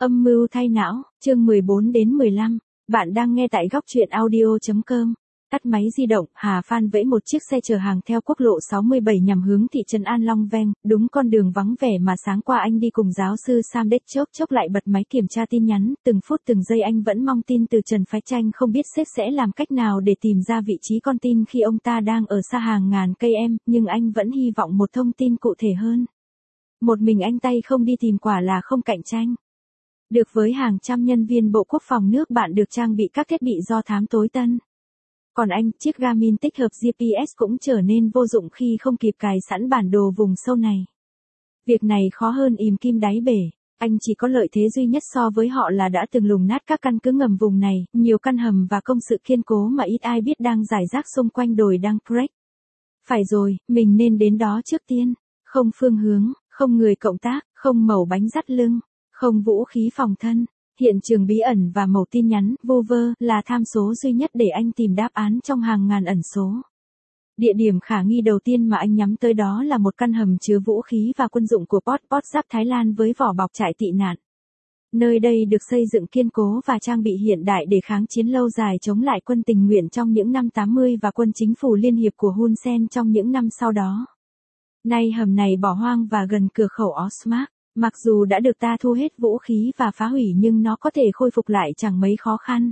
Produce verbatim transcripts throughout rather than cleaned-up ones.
Âm mưu thay não, chương mười bốn đến mười lăm. Bạn đang nghe tại góc truyện audio chấm com. Tắt máy di động, Hà Phan vẫy một chiếc xe chở hàng theo quốc lộ sáu mươi bảy nhằm hướng thị trấn An Long Veng, đúng con đường vắng vẻ mà sáng qua anh đi cùng giáo sư Sam Đếch chốc chốc lại bật máy kiểm tra tin nhắn, từng phút từng giây anh vẫn mong tin từ Trần Phái Tranh, không biết sếp sẽ làm cách nào để tìm ra vị trí con tin khi ông ta đang ở xa hàng ngàn cây em, nhưng anh vẫn hy vọng một thông tin cụ thể hơn. Một mình anh tay không đi tìm quả là không cạnh tranh được với hàng trăm nhân viên Bộ Quốc phòng nước bạn được trang bị các thiết bị do thám tối tân. Còn anh, chiếc Garmin tích hợp giê pê ét cũng trở nên vô dụng khi không kịp cài sẵn bản đồ vùng sâu này. Việc này khó hơn ìm kim đáy bể, anh chỉ có lợi thế duy nhất so với họ là đã từng lùng nát các căn cứ ngầm vùng này, nhiều căn hầm và công sự kiên cố mà ít ai biết đang rải rác xung quanh đồi Đăng Creek. Phải rồi, mình nên đến đó trước tiên, không phương hướng, không người cộng tác, không mẩu bánh dắt lưng. Không vũ khí phòng thân, hiện trường bí ẩn và mẩu tin nhắn, vô vơ, là tham số duy nhất để anh tìm đáp án trong hàng ngàn ẩn số. Địa điểm khả nghi đầu tiên mà anh nhắm tới đó là một căn hầm chứa vũ khí và quân dụng của Pol Pot giáp Thái Lan với vỏ bọc trại tị nạn. Nơi đây được xây dựng kiên cố và trang bị hiện đại để kháng chiến lâu dài chống lại quân tình nguyện trong những năm tám mươi và quân chính phủ liên hiệp của Hun Sen trong những năm sau đó. Nay hầm này bỏ hoang và gần cửa khẩu Osmark. Mặc dù đã được ta thu hết vũ khí và phá hủy nhưng nó có thể khôi phục lại chẳng mấy khó khăn.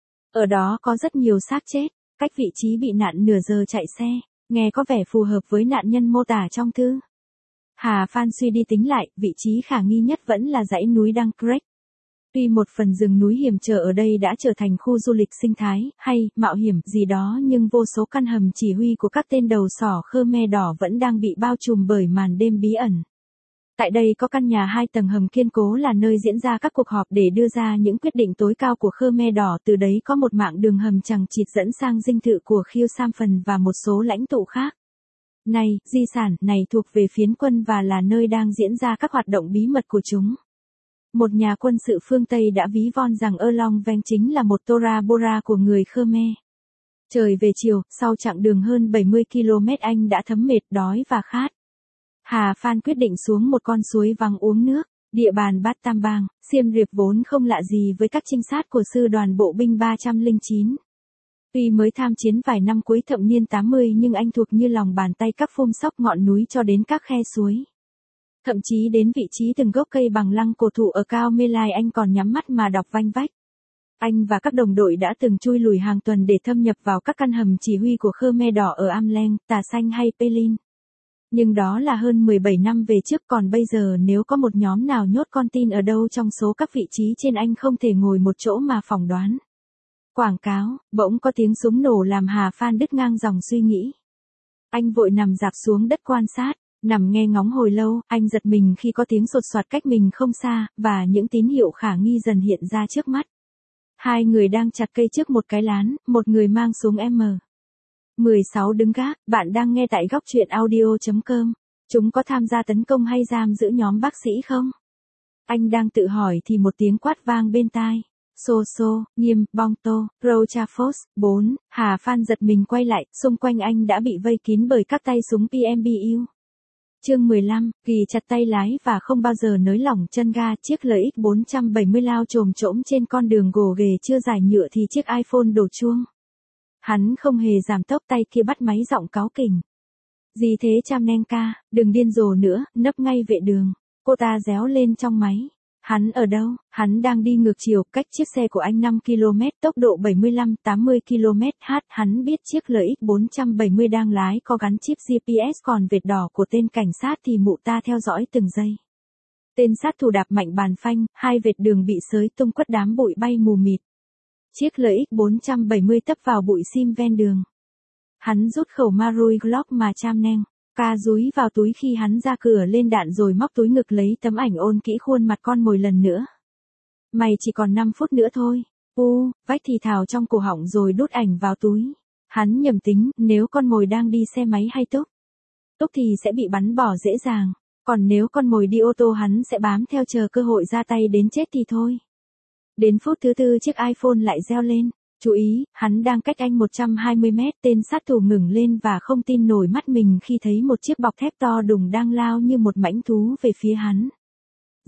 Ở đó có rất nhiều xác chết, cách vị trí bị nạn nửa giờ chạy xe, nghe có vẻ phù hợp với nạn nhân mô tả trong thư. Hà Phan suy đi tính lại, vị trí khả nghi nhất vẫn là dãy núi Đăng Creek. Tuy một phần rừng núi hiểm trở ở đây đã trở thành khu du lịch sinh thái, hay, mạo hiểm gì đó nhưng vô số căn hầm chỉ huy của các tên đầu sỏ Khmer đỏ vẫn đang bị bao trùm bởi màn đêm bí ẩn. Tại đây có căn nhà hai tầng hầm kiên cố là nơi diễn ra các cuộc họp để đưa ra những quyết định tối cao của Khmer đỏ, từ đấy có một mạng đường hầm chằng chịt dẫn sang dinh thự của Khieu Samphan và một số lãnh tụ khác. Này, di sản này thuộc về phiến quân và là nơi đang diễn ra các hoạt động bí mật của chúng. Một nhà quân sự phương Tây đã ví von rằng An Long Veng chính là một Tora Bora của người Khmer. Trời về chiều, sau chặng đường hơn bảy mươi ki lô mét anh đã thấm mệt, đói và khát. Hà Phan quyết định xuống một con suối vắng uống nước. Địa bàn Bát Tam Bang, Siem Reap vốn không lạ gì với các trinh sát của sư đoàn bộ binh ba không chín. Tuy mới tham chiến vài năm cuối thập niên tám mươi nhưng anh thuộc như lòng bàn tay các phôm sóc ngọn núi cho đến các khe suối. Thậm chí đến vị trí từng gốc cây bằng lăng cổ thụ ở Cao Mê Lai anh còn nhắm mắt mà đọc vanh vách. Anh và các đồng đội đã từng chui lùi hàng tuần để thâm nhập vào các căn hầm chỉ huy của Khmer đỏ ở Am Leng, Tà Xanh hay Pelin. Nhưng đó là hơn mười bảy năm về trước, còn bây giờ nếu có một nhóm nào nhốt con tin ở đâu trong số các vị trí trên anh không thể ngồi một chỗ mà phỏng đoán. Quảng cáo, bỗng có tiếng súng nổ làm Hà Phan đứt ngang dòng suy nghĩ. Anh vội nằm rạp xuống đất quan sát, nằm nghe ngóng hồi lâu, anh giật mình khi có tiếng sột soạt cách mình không xa, và những tín hiệu khả nghi dần hiện ra trước mắt. Hai người đang chặt cây trước một cái lán, một người mang súng M mười sáu đứng gác. Bạn đang nghe tại góc truyện audio chấm com. Chúng có tham gia tấn công hay giam giữ nhóm bác sĩ không? Anh đang tự hỏi thì một tiếng quát vang bên tai. Xô xô, Nghiêm, Bong Tô, Rochafort, bốn. Hà Phan giật mình quay lại, xung quanh anh đã bị vây kín bởi các tay súng pê em bê u. Chương mười lăm, Kỳ chặt tay lái và không bao giờ nới lỏng chân ga. Chiếc L X bốn bảy không lao chồm trỗm trên con đường gồ ghề chưa dài nhựa thì chiếc iPhone đổ chuông. Hắn không hề giảm tốc, tay kia bắt máy giọng cáu kỉnh. Gì thế Cham Neng ca, đừng điên rồ nữa, nấp ngay vệ đường. Cô ta réo lên trong máy. Hắn ở đâu? Hắn đang đi ngược chiều, cách chiếc xe của anh năm ki lô mét, tốc độ bảy mươi lăm tám mươi ki lô mét h. Hắn biết chiếc L X bốn bảy không đang lái có gắn chip giê pê ét, còn vệt đỏ của tên cảnh sát thì mụ ta theo dõi từng giây. Tên sát thủ đạp mạnh bàn phanh, hai vệt đường bị xới tung, quất đám bụi bay mù mịt. Chiếc L X bốn bảy không tấp vào bụi sim ven đường. Hắn rút khẩu Marui Glock mà Cham Neng ca dúi vào túi khi hắn ra cửa lên đạn rồi móc túi ngực lấy tấm ảnh ôn kỹ khuôn mặt con mồi lần nữa. Mày chỉ còn năm phút nữa thôi. U, vách thì thào trong cổ họng rồi đút ảnh vào túi. Hắn nhầm tính, nếu con mồi đang đi xe máy hay túc túc thì sẽ bị bắn bỏ dễ dàng. Còn nếu con mồi đi ô tô hắn sẽ bám theo chờ cơ hội ra tay đến chết thì thôi. Đến phút thứ tư chiếc iPhone lại reo lên. Chú ý, hắn đang cách anh một trăm hai mươi mét, tên sát thủ ngừng lên và không tin nổi mắt mình khi thấy một chiếc bọc thép to đùng đang lao như một mãnh thú về phía hắn.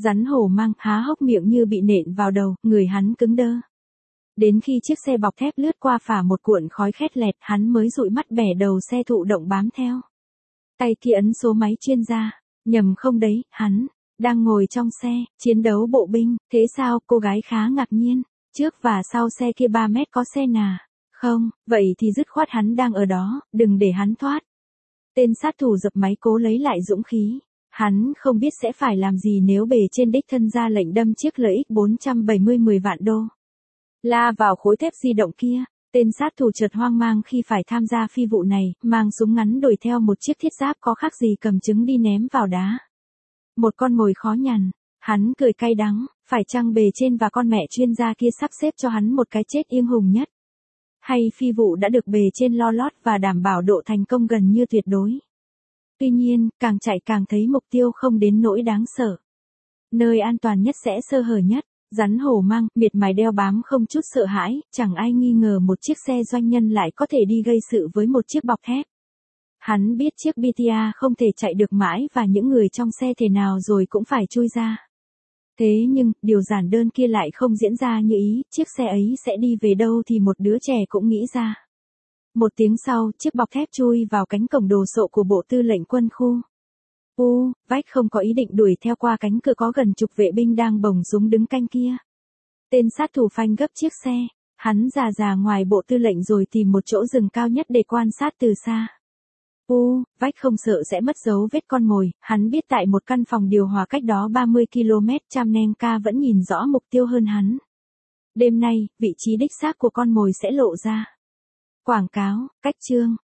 Rắn hổ mang há hốc miệng như bị nện vào đầu, người hắn cứng đơ. Đến khi chiếc xe bọc thép lướt qua phả một cuộn khói khét lẹt, hắn mới dụi mắt bẻ đầu xe thụ động bám theo. Tay kia ấn số máy chuyên gia, nhầm không đấy, hắn đang ngồi trong xe, chiến đấu bộ binh, thế sao? Cô gái khá ngạc nhiên, trước và sau xe kia ba mét có xe nà? Không, vậy thì dứt khoát hắn đang ở đó, đừng để hắn thoát. Tên sát thủ dập máy cố lấy lại dũng khí. Hắn không biết sẽ phải làm gì nếu bề trên đích thân ra lệnh đâm chiếc lờ ích bốn trăm bảy mươi mười vạn đô. La vào khối thép di động kia, tên sát thủ chợt hoang mang khi phải tham gia phi vụ này, mang súng ngắn đuổi theo một chiếc thiết giáp có khác gì cầm trứng đi ném vào đá. Một con mồi khó nhằn, hắn cười cay đắng, phải chăng bề trên và con mẹ chuyên gia kia sắp xếp cho hắn một cái chết yên hùng nhất? Hay phi vụ đã được bề trên lo lót và đảm bảo độ thành công gần như tuyệt đối? Tuy nhiên, càng chạy càng thấy mục tiêu không đến nỗi đáng sợ. Nơi an toàn nhất sẽ sơ hở nhất. Rắn hổ mang, miệt mài đeo bám không chút sợ hãi, chẳng ai nghi ngờ một chiếc xe doanh nhân lại có thể đi gây sự với một chiếc bọc thép. Hắn biết chiếc bê tê a không thể chạy được mãi và những người trong xe thế nào rồi cũng phải chui ra. Thế nhưng, điều giản đơn kia lại không diễn ra như ý, chiếc xe ấy sẽ đi về đâu thì một đứa trẻ cũng nghĩ ra. Một tiếng sau, chiếc bọc thép chui vào cánh cổng đồ sộ của Bộ Tư lệnh Quân khu. U, Vách không có ý định đuổi theo qua cánh cửa có gần chục vệ binh đang bồng súng đứng canh kia. Tên sát thủ phanh gấp chiếc xe, hắn già già ngoài Bộ Tư lệnh rồi tìm một chỗ rừng cao nhất để quan sát từ xa. U, Vách không sợ sẽ mất dấu vết con mồi, hắn biết tại một căn phòng điều hòa cách đó ba mươi ki lô mét Chamnenka vẫn nhìn rõ mục tiêu hơn hắn. Đêm nay, vị trí đích xác của con mồi sẽ lộ ra. Quảng cáo, cách chương.